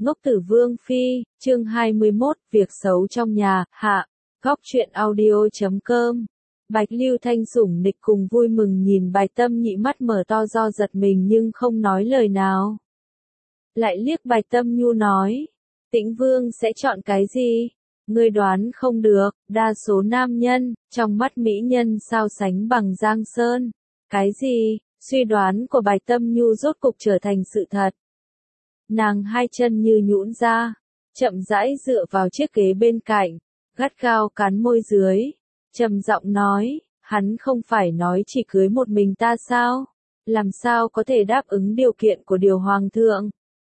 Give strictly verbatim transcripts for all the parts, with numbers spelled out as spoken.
Ngốc Tử Vương Phi, chương hai mươi mốt, việc xấu trong nhà, hạ, góc truyện audio chấm com. Bạch Lưu Thanh sủng nịch cùng vui mừng nhìn Bạch Tâm Nhị mắt mở to do giật mình nhưng không nói lời nào. Lại liếc Bạch Tâm Nhu nói, Tĩnh Vương sẽ chọn cái gì? Ngươi đoán không được, đa số nam nhân, trong mắt mỹ nhân sao sánh bằng Giang Sơn. Cái gì? Suy đoán của Bạch Tâm Nhu rốt cục trở thành sự thật. Nàng hai chân như nhũn ra, chậm rãi dựa vào chiếc ghế bên cạnh, gắt gao cắn môi dưới, trầm giọng nói, hắn không phải nói chỉ cưới một mình ta sao? Làm sao có thể đáp ứng điều kiện của điều hoàng thượng?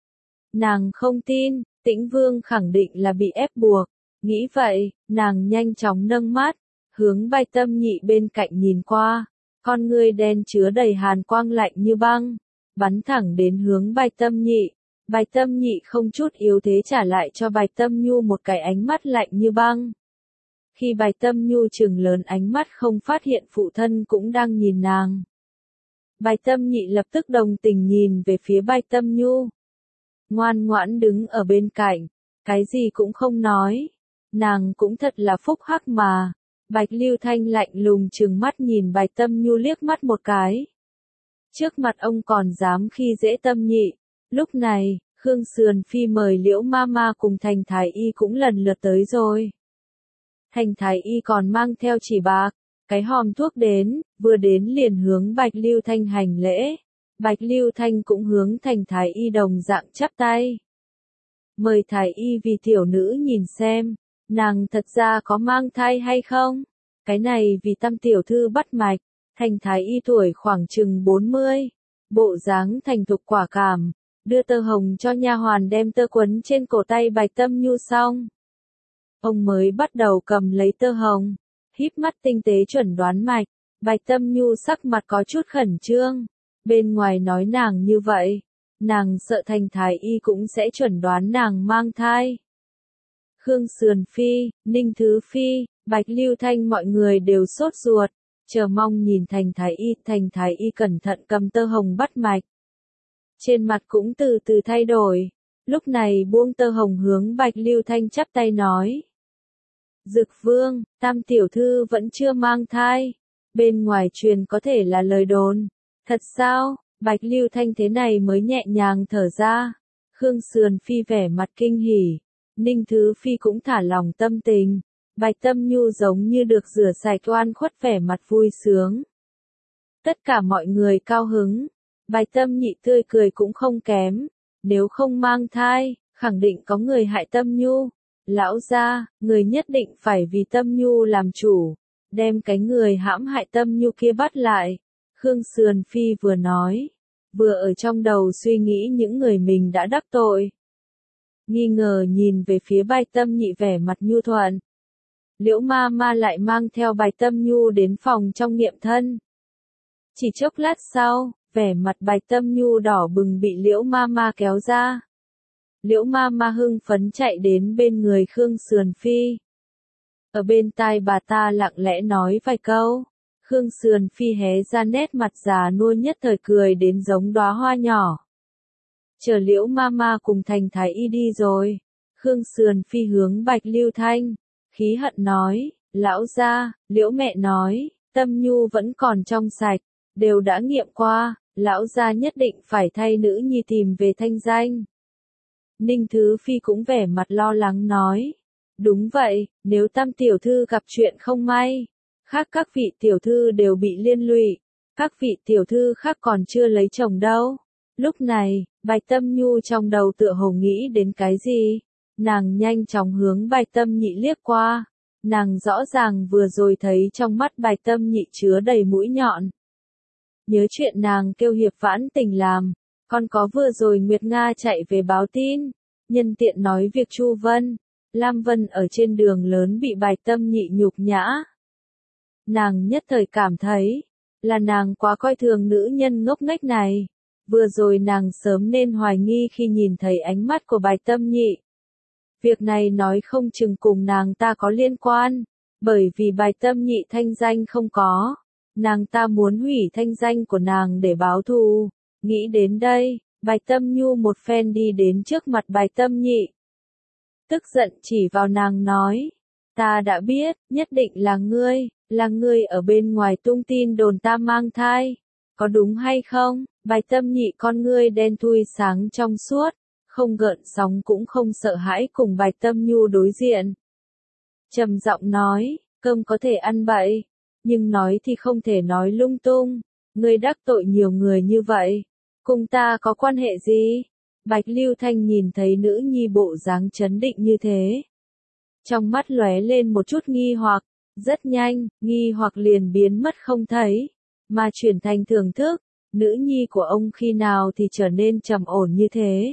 Nàng không tin, Tĩnh Vương khẳng định là bị ép buộc. Nghĩ vậy, nàng nhanh chóng nâng mắt, hướng Bạch Tâm Nhị bên cạnh nhìn qua, con ngươi đen chứa đầy hàn quang lạnh như băng, bắn thẳng đến hướng Bạch Tâm Nhị. Bạch Tâm Nhị không chút yếu thế trả lại cho Bạch Tâm Nhu một cái ánh mắt lạnh như băng. Khi Bạch Tâm Nhu trừng lớn ánh mắt không phát hiện phụ thân cũng đang nhìn nàng. Bạch Tâm Nhị lập tức đồng tình nhìn về phía Bạch Tâm Nhu. Ngoan ngoãn đứng ở bên cạnh, cái gì cũng không nói. Nàng cũng thật là phúc hắc mà. Bạch Lưu Thanh lạnh lùng trừng mắt nhìn Bạch Tâm Nhu liếc mắt một cái. Trước mặt ông còn dám khi dễ Tâm Nhị. Lúc này, Khương Sườn Phi mời Liễu Mama cùng Thành Thái Y cũng lần lượt tới rồi. Thành Thái Y còn mang theo chỉ bạc, cái hòm thuốc đến, vừa đến liền hướng Bạch Lưu Thanh hành lễ. Bạch Lưu Thanh cũng hướng Thành Thái Y đồng dạng chắp tay. Mời Thái Y vì tiểu nữ nhìn xem, nàng thật ra có mang thai hay không? Cái này vì Tam tiểu thư bắt mạch, Thành Thái Y tuổi khoảng chừng bốn mươi, bộ dáng thành thục quả cảm. Đưa tơ hồng cho nha hoàn đem tơ quấn trên cổ tay Bạch Tâm Nhu xong. Ông mới bắt đầu cầm lấy tơ hồng, híp mắt tinh tế chuẩn đoán mạch. Bạch Tâm Nhu sắc mặt có chút khẩn trương. Bên ngoài nói nàng như vậy, nàng sợ Thành Thái Y cũng sẽ chuẩn đoán nàng mang thai. Khương Sườn Phi, Ninh Thứ Phi, Bạch Lưu Thanh mọi người đều sốt ruột, chờ mong nhìn Thành Thái Y. Thành Thái Y cẩn thận cầm tơ hồng bắt mạch. Trên mặt cũng từ từ thay đổi, lúc này buông tơ hồng hướng Bạch Lưu Thanh chắp tay nói. Dực Vương, Tam tiểu thư vẫn chưa mang thai, bên ngoài truyền có thể là lời đồn, thật sao? Bạch Lưu Thanh thế này mới nhẹ nhàng thở ra. Khương Sườn Phi vẻ mặt kinh hỉ, Ninh Thứ Phi cũng thả lòng tâm tình, Bạch Tâm Nhu giống như được rửa sạch oan khuất vẻ mặt vui sướng. Tất cả mọi người cao hứng. Bạch Tâm Nhị tươi cười cũng không kém, nếu không mang thai, khẳng định có người hại Tâm Nhu. Lão gia, người nhất định phải vì Tâm Nhu làm chủ, đem cái người hãm hại Tâm Nhu kia bắt lại. Khương Sườn Phi vừa nói, vừa ở trong đầu suy nghĩ những người mình đã đắc tội. Nghi ngờ nhìn về phía Bạch Tâm Nhị vẻ mặt nhu thuận. Liễu Mama lại mang theo Bạch Tâm Nhu đến phòng trong nghiệm thân. Chỉ chốc lát sau, vẻ mặt Bạch Tâm Nhu đỏ bừng bị Liễu Mama kéo ra. Liễu Mama hưng phấn chạy đến bên người Khương Sườn Phi. Ở bên tai bà ta lặng lẽ nói vài câu. Khương Sườn Phi hé ra nét mặt già nua nhất thời cười đến giống đóa hoa nhỏ. Chờ Liễu Mama cùng Thành Thái Y đi rồi. Khương Sườn Phi hướng Bạch Lưu Thanh, khí hận nói, lão gia, Liễu mẹ nói, Tâm Nhu vẫn còn trong sạch. Đều đã nghiệm qua, lão gia nhất định phải thay nữ nhi tìm về thanh danh. Ninh Thứ Phi cũng vẻ mặt lo lắng nói. Đúng vậy, nếu Tam tiểu thư gặp chuyện không may, khác các vị tiểu thư đều bị liên lụy, các vị tiểu thư khác còn chưa lấy chồng đâu. Lúc này, Bạch Tâm Nhu trong đầu tựa hồ nghĩ đến cái gì, nàng nhanh chóng hướng Bạch Tâm Nhị liếc qua. Nàng rõ ràng vừa rồi thấy trong mắt Bạch Tâm Nhị chứa đầy mũi nhọn. Nhớ chuyện nàng kêu Hiệp Vãn Tình làm, còn có vừa rồi Nguyệt Nga chạy về báo tin, nhân tiện nói việc Chu Vân, Lam Vân ở trên đường lớn bị Bạch Tâm Nhị nhục nhã. Nàng nhất thời cảm thấy, là nàng quá coi thường nữ nhân ngốc nghếch này, vừa rồi nàng sớm nên hoài nghi khi nhìn thấy ánh mắt của Bạch Tâm Nhị. Việc này nói không chừng cùng nàng ta có liên quan, bởi vì Bạch Tâm Nhị thanh danh không có. Nàng ta muốn hủy thanh danh của nàng để báo thù. Nghĩ đến đây, Bạch Tâm Nhu một phen đi đến trước mặt Bạch Tâm Nhị. Tức giận chỉ vào nàng nói, ta đã biết, nhất định là ngươi, là ngươi ở bên ngoài tung tin đồn ta mang thai, có đúng hay không? Bạch Tâm Nhị con ngươi đen thui sáng trong suốt, không gợn sóng cũng không sợ hãi cùng Bạch Tâm Nhu đối diện. Trầm giọng nói, cơm có thể ăn bậy, nhưng nói thì không thể nói lung tung, ngươi đắc tội nhiều người như vậy, cùng ta có quan hệ gì? Bạch Lưu Thanh nhìn thấy nữ nhi bộ dáng trấn định như thế, trong mắt lóe lên một chút nghi hoặc, rất nhanh, nghi hoặc liền biến mất không thấy, mà chuyển thành thưởng thức, nữ nhi của ông khi nào thì trở nên trầm ổn như thế.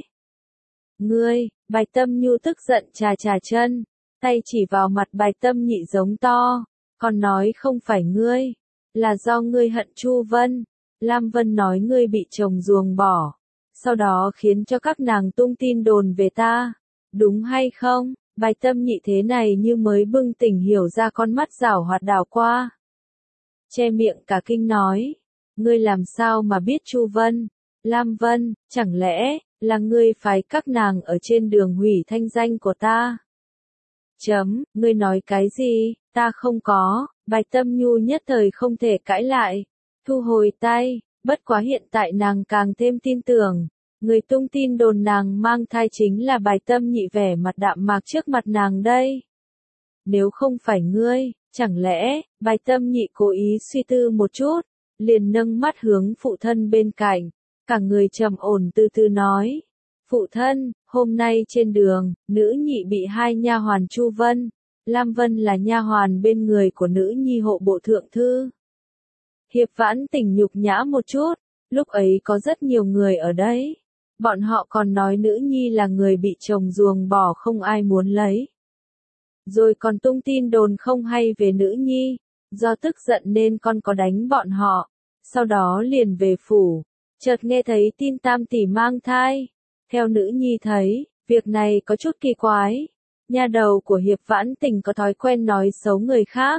Ngươi, Bạch Tâm Nhu tức giận chà chà chân, tay chỉ vào mặt Bạch Tâm Nhị giống to, còn nói không phải ngươi, là do ngươi hận Chu Vân, Lam Vân nói ngươi bị chồng ruồng bỏ, sau đó khiến cho các nàng tung tin đồn về ta, đúng hay không? Bạch Tâm Nhị thế này như mới bừng tỉnh hiểu ra, con mắt giảo hoạt đảo qua. Che miệng cả kinh nói, ngươi làm sao mà biết Chu Vân, Lam Vân, chẳng lẽ là ngươi phái các nàng ở trên đường hủy thanh danh của ta? Chấm, ngươi nói cái gì, ta không có, Bạch Tâm Nhu nhất thời không thể cãi lại, thu hồi tay, bất quá hiện tại nàng càng thêm tin tưởng, người tung tin đồn nàng mang thai chính là Bạch Tâm Nhị vẻ mặt đạm mạc trước mặt nàng đây. Nếu không phải ngươi, chẳng lẽ, Bạch Tâm Nhị cố ý suy tư một chút, liền nâng mắt hướng phụ thân bên cạnh, cả người trầm ổn từ từ nói. Phụ thân, hôm nay trên đường, nữ nhị bị hai nha hoàn Chu Vân, Lam Vân là nha hoàn bên người của nữ nhi hộ bộ thượng thư. Hiệp Vãn Tình nhục nhã một chút, lúc ấy có rất nhiều người ở đấy. Bọn họ còn nói nữ nhi là người bị chồng ruồng bỏ không ai muốn lấy. Rồi còn tung tin đồn không hay về nữ nhi, do tức giận nên con có đánh bọn họ, sau đó liền về phủ, chợt nghe thấy tin tam tỷ mang thai. Theo nữ nhi thấy, việc này có chút kỳ quái, nha đầu của Hiệp Vãn Tình có thói quen nói xấu người khác.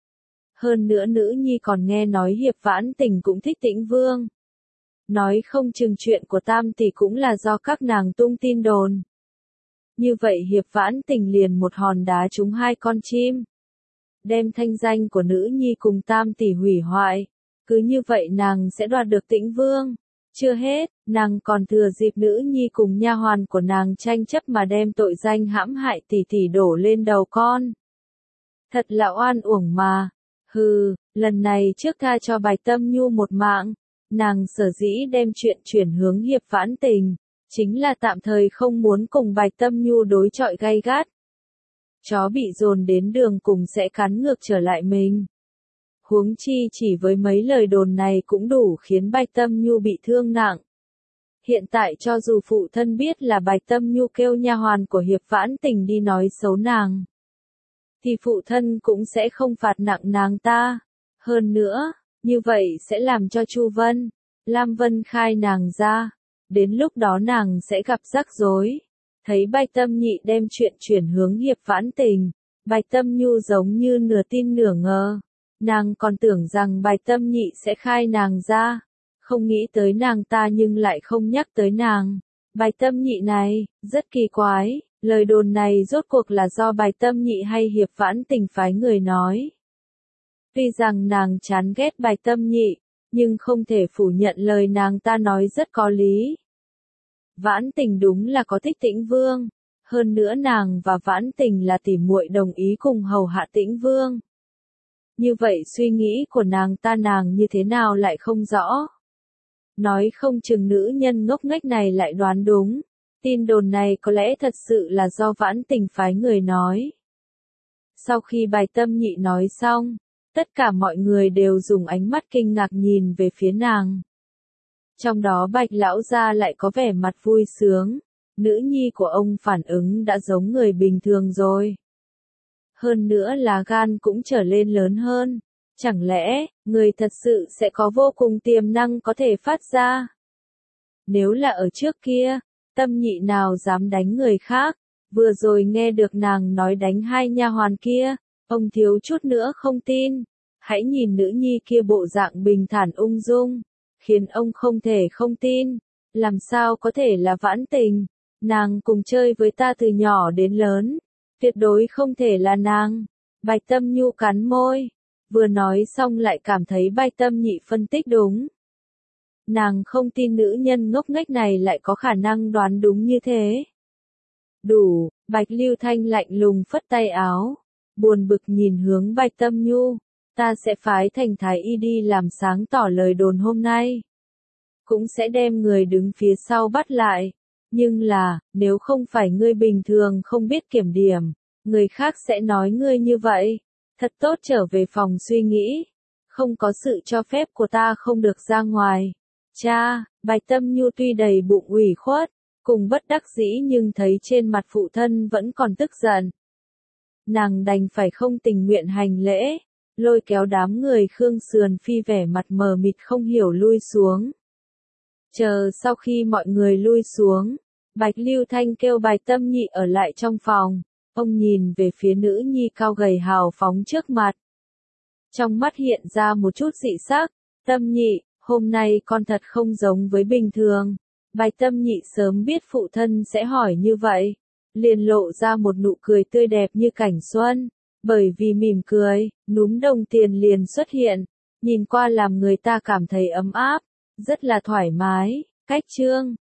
Hơn nữa nữ nhi còn nghe nói Hiệp Vãn Tình cũng thích Tĩnh Vương. Nói không chừng chuyện của tam tỷ cũng là do các nàng tung tin đồn. Như vậy Hiệp Vãn Tình liền một hòn đá trúng hai con chim. Đem thanh danh của nữ nhi cùng tam tỷ hủy hoại. Cứ như vậy nàng sẽ đoạt được Tĩnh Vương. Chưa hết, nàng còn thừa dịp nữ nhi cùng nha hoàn của nàng tranh chấp mà đem tội danh hãm hại tỷ tỷ đổ lên đầu con. Thật là oan uổng mà. Hừ, lần này trước tha cho Bạch Tâm Nhu một mạng, nàng sở dĩ đem chuyện chuyển hướng Hiệp Vãn Tình, chính là tạm thời không muốn cùng Bạch Tâm Nhu đối chọi gay gắt. Chó bị dồn đến đường cùng sẽ cắn ngược trở lại mình. Huống chi chỉ với mấy lời đồn này cũng đủ khiến Bạch Tâm Nhu bị thương nặng. Hiện tại cho dù phụ thân biết là Bạch Tâm Nhu kêu nha hoàn của Hiệp Vãn Tình đi nói xấu nàng, thì phụ thân cũng sẽ không phạt nặng nàng ta. Hơn nữa, như vậy sẽ làm cho Chu Vân, Lam Vân khai nàng ra. Đến lúc đó nàng sẽ gặp rắc rối. Thấy Bạch Tâm Nhị đem chuyện chuyển hướng Hiệp Vãn Tình, Bạch Tâm Nhu giống như nửa tin nửa ngờ. Nàng còn tưởng rằng Bạch Tâm Nhị sẽ khai nàng ra. Không nghĩ tới nàng ta nhưng lại không nhắc tới nàng. Bạch Tâm Nhị này, rất kỳ quái. Lời đồn này rốt cuộc là do Bạch Tâm Nhị hay Hiệp Vãn Tình phái người nói. Tuy rằng nàng chán ghét Bạch Tâm Nhị, nhưng không thể phủ nhận lời nàng ta nói rất có lý. Vãn Tình đúng là có thích Tĩnh Vương, hơn nữa nàng và Vãn Tình là tỉ muội đồng ý cùng hầu hạ Tĩnh Vương. Như vậy suy nghĩ của nàng ta nàng như thế nào lại không rõ. Nói không chừng nữ nhân ngốc nghếch này lại đoán đúng. Tin đồn này có lẽ thật sự là do Vãn Tình phái người nói. Sau khi Bạch Tâm Nhị nói xong, tất cả mọi người đều dùng ánh mắt kinh ngạc nhìn về phía nàng. Trong đó Bạch lão gia lại có vẻ mặt vui sướng, nữ nhi của ông phản ứng đã giống người bình thường rồi. Hơn nữa là gan cũng trở lên lớn hơn, chẳng lẽ, người thật sự sẽ có vô cùng tiềm năng có thể phát ra. Nếu là ở trước kia, Tâm Nhị nào dám đánh người khác, vừa rồi nghe được nàng nói đánh hai nha hoàn kia, ông thiếu chút nữa không tin. Hãy nhìn nữ nhi kia bộ dạng bình thản ung dung, khiến ông không thể không tin. Làm sao có thể là vãn tình, nàng cùng chơi với ta từ nhỏ đến lớn, tuyệt đối không thể là nàng. Bạch Tâm Nhu cắn môi, vừa nói xong lại cảm thấy Bạch Tâm Nhị phân tích đúng. Nàng không tin nữ nhân ngốc nghếch này lại có khả năng đoán đúng như thế. Đủ, Bạch Lưu Thanh lạnh lùng phất tay áo, buồn bực nhìn hướng Bạch Tâm Nhu, ta sẽ phái Thành Thái Y đi làm sáng tỏ lời đồn hôm nay. Cũng sẽ đem người đứng phía sau bắt lại. Nhưng là, nếu không phải ngươi bình thường không biết kiểm điểm, người khác sẽ nói ngươi như vậy. Thật tốt trở về phòng suy nghĩ. Không có sự cho phép của ta không được ra ngoài. Cha, Bạch Tâm Nhu tuy đầy bụng ủy khuất, cùng bất đắc dĩ nhưng thấy trên mặt phụ thân vẫn còn tức giận. Nàng đành phải không tình nguyện hành lễ, lôi kéo đám người Khương Sườn Phi vẻ mặt mờ mịt không hiểu lui xuống. Chờ sau khi mọi người lui xuống, Bạch Lưu Thanh kêu Bạch Tâm Nhị ở lại trong phòng, ông nhìn về phía nữ nhi cao gầy hào phóng trước mặt. Trong mắt hiện ra một chút dị sắc, Tâm Nhị, hôm nay con thật không giống với bình thường. Bạch Tâm Nhị sớm biết phụ thân sẽ hỏi như vậy, liền lộ ra một nụ cười tươi đẹp như cảnh xuân, bởi vì mỉm cười, núm đồng tiền liền xuất hiện, nhìn qua làm người ta cảm thấy ấm áp, rất là thoải mái. Cách chương